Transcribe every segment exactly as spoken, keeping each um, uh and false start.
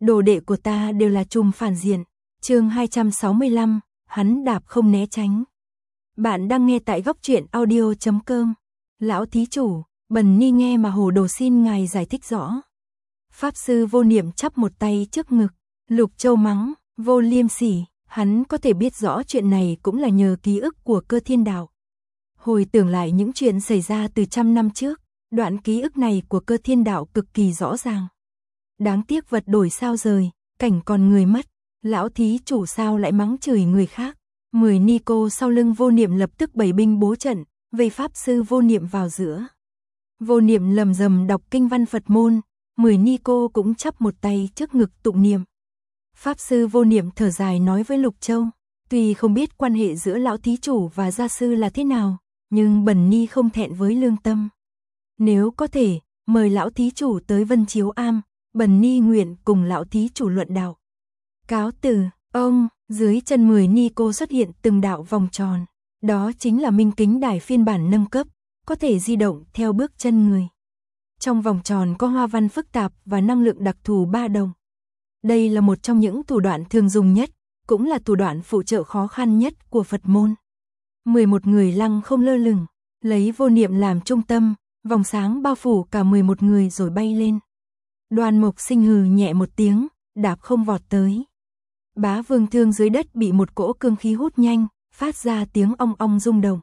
đồ đệ của ta đều là trùm phản diện. Chương hai trăm sáu mươi lăm, hắn đạp không né tránh. Bạn đang nghe tại góc truyện audio chấm com. Lão thí chủ, Bần Ni nghe mà hồ đồ, xin ngài giải thích rõ. Pháp sư Vô Niệm chắp một tay trước ngực, Lục Châu mắng, vô liêm sỉ, hắn có thể biết rõ chuyện này cũng là nhờ ký ức của Cơ Thiên Đạo. Hồi tưởng lại những chuyện xảy ra từ trăm năm trước, đoạn ký ức này của Cơ Thiên Đạo cực kỳ rõ ràng. Đáng tiếc vật đổi sao rời, cảnh còn người mất, lão thí chủ sao lại mắng chửi người khác. Mười ni cô sau lưng Vô Niệm lập tức bày binh bố trận, vây Pháp sư Vô Niệm vào giữa. Vô Niệm lầm rầm đọc kinh văn Phật môn, mười ni cô cũng chắp một tay trước ngực tụng niệm. Pháp sư Vô Niệm thở dài nói với Lục Châu, tuy không biết quan hệ giữa lão thí chủ và gia sư là thế nào, nhưng Bần Ni không thẹn với lương tâm. Nếu có thể, mời lão thí chủ tới Vân Chiếu Am, Bần Ni nguyện cùng lão thí chủ luận đạo. Cáo từ, ông, dưới chân mười ni cô xuất hiện từng đạo vòng tròn, đó chính là minh kính đài phiên bản nâng cấp, có thể di động theo bước chân người. Trong vòng tròn có hoa văn phức tạp và năng lượng đặc thù ba đồng. Đây là một trong những thủ đoạn thường dùng nhất, cũng là thủ đoạn phụ trợ khó khăn nhất của Phật môn. mười một người lăng không lơ lửng, lấy Vô Niệm làm trung tâm, vòng sáng bao phủ cả mười một người rồi bay lên. Đoan Mộc Sinh hừ nhẹ một tiếng, đạp không vọt tới. Bá Vương Thương dưới đất bị một cỗ cương khí hút nhanh, phát ra tiếng ong ong rung động.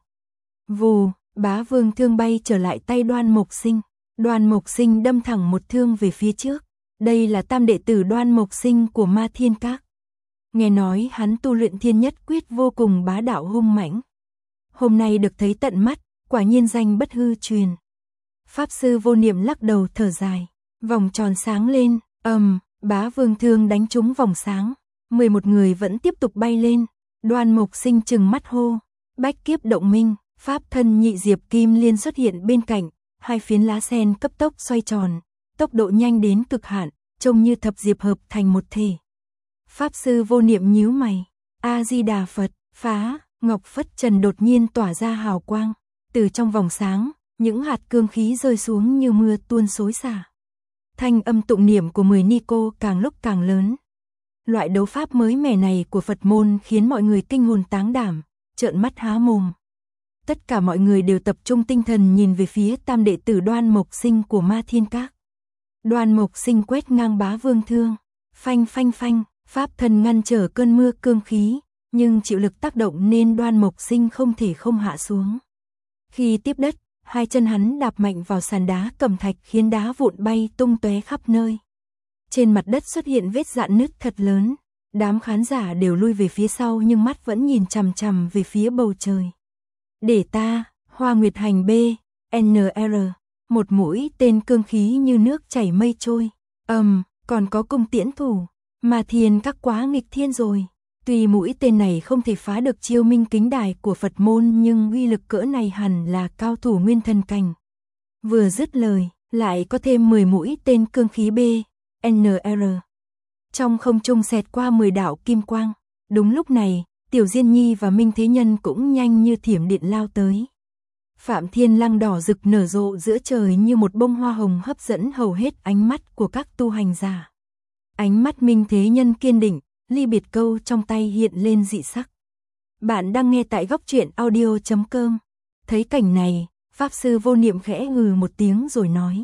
Vù, Bá Vương Thương bay trở lại tay Đoan Mộc Sinh. Đoan Mộc Sinh đâm thẳng một thương về phía trước. Đây là tam đệ tử Đoan Mộc Sinh của Ma Thiên Các. Nghe nói hắn tu luyện thiên nhất quyết vô cùng bá đạo hung mãnh. Hôm nay được thấy tận mắt, quả nhiên danh bất hư truyền. Pháp sư Vô Niệm lắc đầu thở dài. Vòng tròn sáng lên, ầm, Bá Vương Thương đánh trúng vòng sáng. mười một người vẫn tiếp tục bay lên. Đoan Mộc Sinh trừng mắt hô, bách kiếp động minh, pháp thân nhị diệp kim liên xuất hiện bên cạnh, hai phiến lá sen cấp tốc xoay tròn, tốc độ nhanh đến cực hạn, trông như thập diệp hợp thành một thể. Pháp sư Vô Niệm nhíu mày, A Di Đà Phật, phá, ngọc phất trần đột nhiên tỏa ra hào quang, từ trong vòng sáng, những hạt cương khí rơi xuống như mưa tuôn xối xả. Thanh âm tụng niệm của mười ni cô càng lúc càng lớn. Loại đấu pháp mới mẻ này của Phật môn khiến mọi người kinh hồn táng đảm, trợn mắt há mồm. Tất cả mọi người đều tập trung tinh thần nhìn về phía tam đệ tử Đoan Mộc Sinh của Ma Thiên Các. Đoan Mộc Sinh quét ngang Bá Vương Thương, phanh phanh phanh, pháp thân ngăn trở cơn mưa cương khí, nhưng chịu lực tác động nên Đoan Mộc Sinh không thể không hạ xuống. Khi tiếp đất, hai chân hắn đạp mạnh vào sàn đá cẩm thạch khiến đá vụn bay tung tóe khắp nơi. Trên mặt đất xuất hiện vết rạn nứt thật lớn, đám khán giả đều lui về phía sau nhưng mắt vẫn nhìn chằm chằm về phía bầu trời. Để ta, Hoa Nguyệt Hành B, en rờ, một mũi tên cương khí như nước chảy mây trôi. Ầm, um, còn có cung tiễn thủ, Ma Thiên Các quá nghịch thiên rồi. Tuy mũi tên này không thể phá được chiêu minh kính đài của Phật môn nhưng uy lực cỡ này hẳn là cao thủ nguyên thần cảnh. Vừa dứt lời, lại có thêm mười mũi tên cương khí B, en rờ. Trong không trung xẹt qua mười đạo kim quang. Đúng lúc này, Tiểu Diên Nhi và Minh Thế Nhân cũng nhanh như thiểm điện lao tới. Phạm Thiên Lăng đỏ rực nở rộ giữa trời như một bông hoa hồng hấp dẫn hầu hết ánh mắt của các tu hành giả. Ánh mắt Minh Thế Nhân kiên định, ly biệt câu trong tay hiện lên dị sắc. Bạn đang nghe tại góc truyện audio chấm com. Thấy cảnh này, Pháp sư Vô Niệm khẽ hừ một tiếng rồi nói.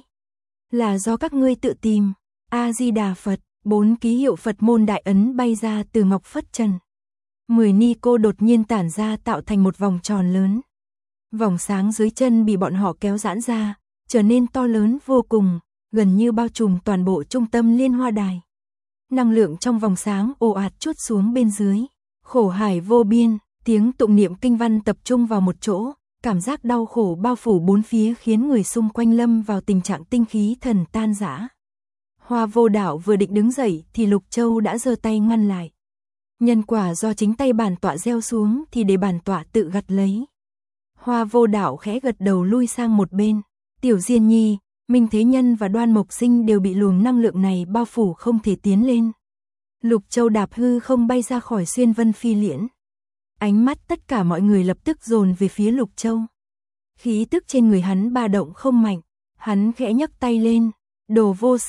Là do các ngươi tự tìm. A Di Đà Phật, bốn ký hiệu Phật môn đại ấn bay ra từ ngọc phất trần. Mười ni cô đột nhiên tản ra tạo thành một vòng tròn lớn. Vòng sáng dưới chân bị bọn họ kéo giãn ra, trở nên to lớn vô cùng, gần như bao trùm toàn bộ trung tâm liên hoa đài. Năng lượng trong vòng sáng ồ ạt trút xuống bên dưới. Khổ hải vô biên, tiếng tụng niệm kinh văn tập trung vào một chỗ, cảm giác đau khổ bao phủ bốn phía khiến người xung quanh lâm vào tình trạng tinh khí thần tan rã. Hoa Vô Đạo vừa định đứng dậy thì Lục Châu đã giơ tay ngăn lại. Nhân quả do chính tay bản tọa gieo xuống thì để bản tọa tự gặt lấy. Hoa Vô Đạo khẽ gật đầu lui sang một bên. Tiểu Diên Nhi, Minh Thế Nhân và Đoan Mộc Sinh đều bị luồng năng lượng này bao phủ không thể tiến lên. Lục Châu đạp hư không bay ra khỏi xuyên vân phi liễn. Ánh mắt tất cả mọi người lập tức dồn về phía Lục Châu. Khí tức trên người hắn ba động không mạnh, hắn khẽ nhấc tay lên, đồ vô sỉ,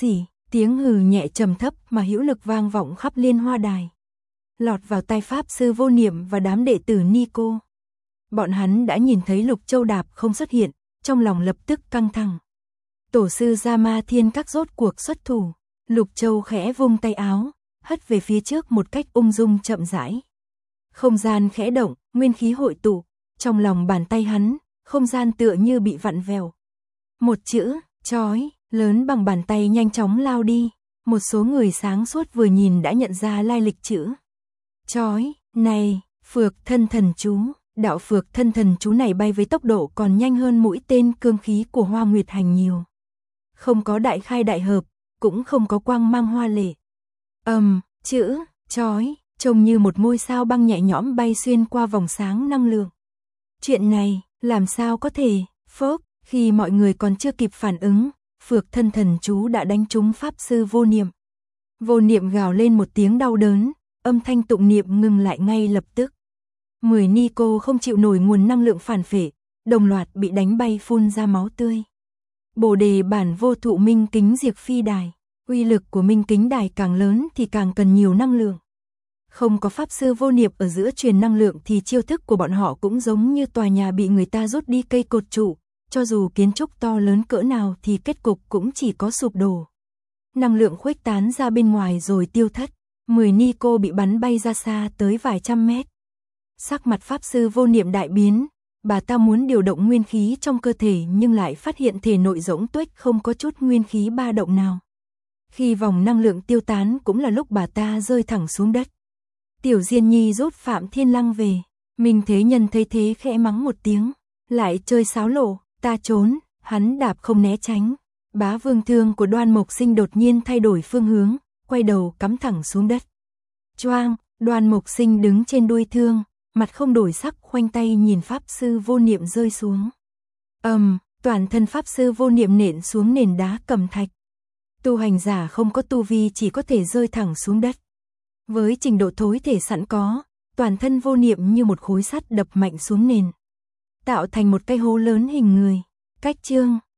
Tiếng hừ nhẹ trầm thấp mà hữu lực vang vọng khắp liên hoa đài. Lọt vào tai Pháp Sư Vô Niệm và đám đệ tử Ni-cô. Bọn hắn đã nhìn thấy Lục Châu Đạp không xuất hiện, trong lòng lập tức căng thẳng. Tổ sư Gia Ma Thiên Các rốt cuộc xuất thủ, Lục Châu khẽ vung tay áo, hất về phía trước một cách ung dung chậm rãi. Không gian khẽ động, nguyên khí hội tụ, trong lòng bàn tay hắn, không gian tựa như bị vặn vẹo. Một chữ, chói, lớn bằng bàn tay nhanh chóng lao đi, một số người sáng suốt vừa nhìn đã nhận ra lai lịch chữ. Chói, này, Phược Thân Thần Chú, đạo Phược Thân Thần Chú này bay với tốc độ còn nhanh hơn mũi tên cương khí của Hoa Nguyệt Hành nhiều. Không có đại khai đại hợp, cũng không có quang mang hoa lệ. Ầm, um, chữ, chói, trông như một ngôi sao băng nhẹ nhõm bay xuyên qua vòng sáng năng lượng. Chuyện này, làm sao có thể, phốc, khi mọi người còn chưa kịp phản ứng, Phược Thân Thần Chú đã đánh trúng Pháp Sư Vô Niệm. Vô Niệm gào lên một tiếng đau đớn, âm thanh tụng niệm ngừng lại ngay lập tức. Mười Ni-cô không chịu nổi nguồn năng lượng phản phệ, đồng loạt bị đánh bay phun ra máu tươi. Bồ đề bản vô thụ minh kính diệt phi đài, uy lực của minh kính đài càng lớn thì càng cần nhiều năng lượng. Không có Pháp Sư Vô Niệm ở giữa truyền năng lượng thì chiêu thức của bọn họ cũng giống như tòa nhà bị người ta rút đi cây cột trụ, cho dù kiến trúc to lớn cỡ nào thì kết cục cũng chỉ có sụp đổ. Năng lượng khuếch tán ra bên ngoài rồi tiêu thất, mười Ni-cô bị bắn bay ra xa tới vài trăm mét. Sắc mặt Pháp Sư Vô Niệm đại biến, bà ta muốn điều động nguyên khí trong cơ thể nhưng lại phát hiện thể nội rỗng tuếch không có chút nguyên khí ba động nào. Khi vòng năng lượng tiêu tán cũng là lúc bà ta rơi thẳng xuống đất. Tiểu Diên Nhi rút Phạm Thiên Lăng về, Minh Thế Nhân thấy thế khẽ mắng một tiếng, lại chơi sáo lộ, ta trốn, hắn đạp không né tránh. Bá Vương thương của Đoan Mộc Sinh đột nhiên thay đổi phương hướng, quay đầu cắm thẳng xuống đất. Choang, Đoan Mộc Sinh đứng trên đuôi thương, mặt không đổi sắc khoanh tay nhìn Pháp Sư Vô Niệm rơi xuống. Ầm, um, toàn thân Pháp Sư Vô Niệm nện xuống nền đá cẩm thạch. Tu hành giả không có tu vi chỉ có thể rơi thẳng xuống đất. Với trình độ thối thể sẵn có, toàn thân Vô Niệm như một khối sắt đập mạnh xuống nền, tạo thành một cái hố lớn hình người. Cách chương